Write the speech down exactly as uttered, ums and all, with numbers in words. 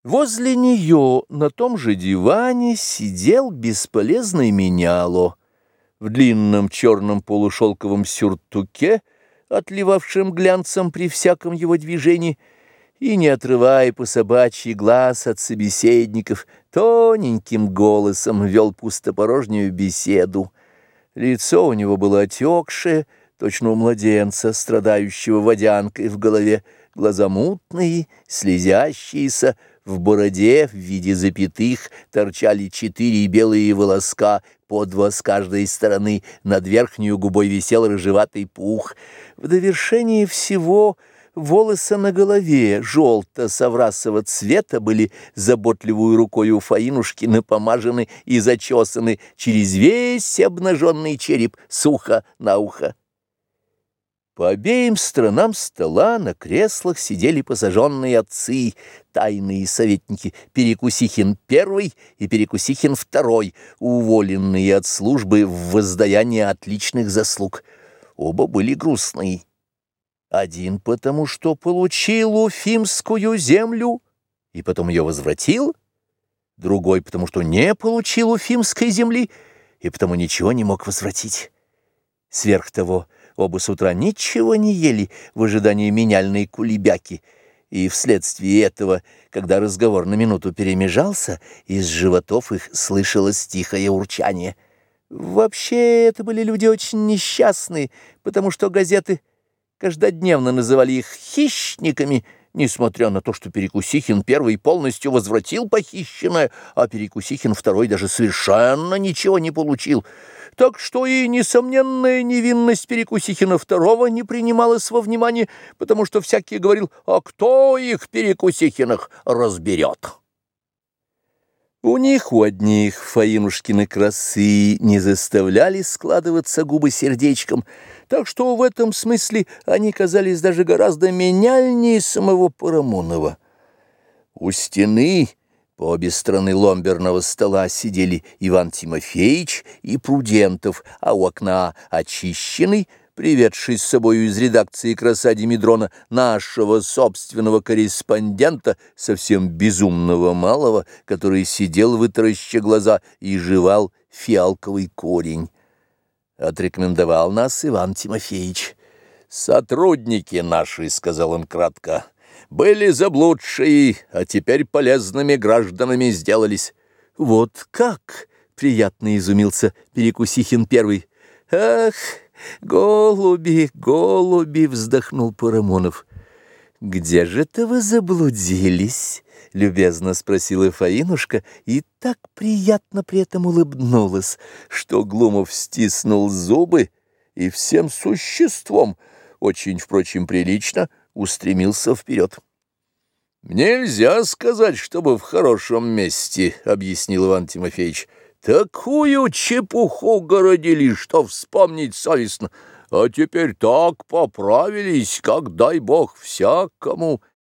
Возле нее на том же диване сидел бесполезный меняло в длинном черном полушелковом сюртуке, отливавшем глянцем при всяком его движении, и, не отрывая по собачьи глаз от собеседников, тоненьким голосом вел пустопорожнюю беседу. Лицо у него было отекшее, точно у младенца, страдающего водянкой в голове, глаза мутные, слезящиеся, в бороде в виде запятых торчали четыре белые волоска, по два с каждой стороны, над верхнюю губой висел рыжеватый пух. В довершении всего волосы на голове желто-соврасого цвета были заботливую рукой у Фаинушки напомажены и зачесаны через весь обнаженный череп с уха на ухо. По обеим сторонам стола на креслах сидели посаженные отцы, тайные советники Перекусихин первый и Перекусихин второй, уволенные от службы в воздаяние отличных заслуг. Оба были грустные. Один потому, что получил Уфимскую землю и потом ее возвратил, другой потому, что не получил Уфимской земли и потому ничего не мог возвратить. Сверх того, оба с утра ничего не ели в ожидании меняльной кулебяки, и вследствие этого, когда разговор на минуту перемежался, из животов их слышалось тихое урчание. Вообще, это были люди очень несчастные, потому что газеты каждодневно называли их хищниками, несмотря на то, что Перекусихин первый полностью возвратил похищенное, а Перекусихин второй даже совершенно ничего не получил. Так что и несомненная невинность Перекусихина второго не принималась во внимание, потому что всякий говорил: «А кто их, Перекусихиных, разберет?» У них, у одних, Фаинушкины красы не заставляли складываться губы сердечком, так что в этом смысле они казались даже гораздо меняльнее самого Парамонова. У стены по обе стороны ломберного стола сидели Иван Тимофеевич и Прудентов, а у окна очищенный, приведший с собою из редакции «Краса Димедрона» нашего собственного корреспондента, совсем безумного малого, который сидел, вытараща глаза, и жевал фиалковый корень. Отрекомендовал нас Иван Тимофеевич. «Сотрудники наши, — сказал он кратко, — были заблудшие, а теперь полезными гражданами сделались». «Вот как!» — приятно изумился Перекусихин первый. «Ах, голуби, голуби!» — вздохнул Парамонов. «Где же это вы заблудились?» — любезно спросила Фаинушка, и так приятно при этом улыбнулась, что Глумов стиснул зубы и всем существом, очень, впрочем, прилично, устремился вперед. «Нельзя сказать, чтобы в хорошем месте, — объяснил Иван Тимофеевич. Такую чепуху городили, что вспомнить совестно, а теперь так поправились, как дай бог всякому».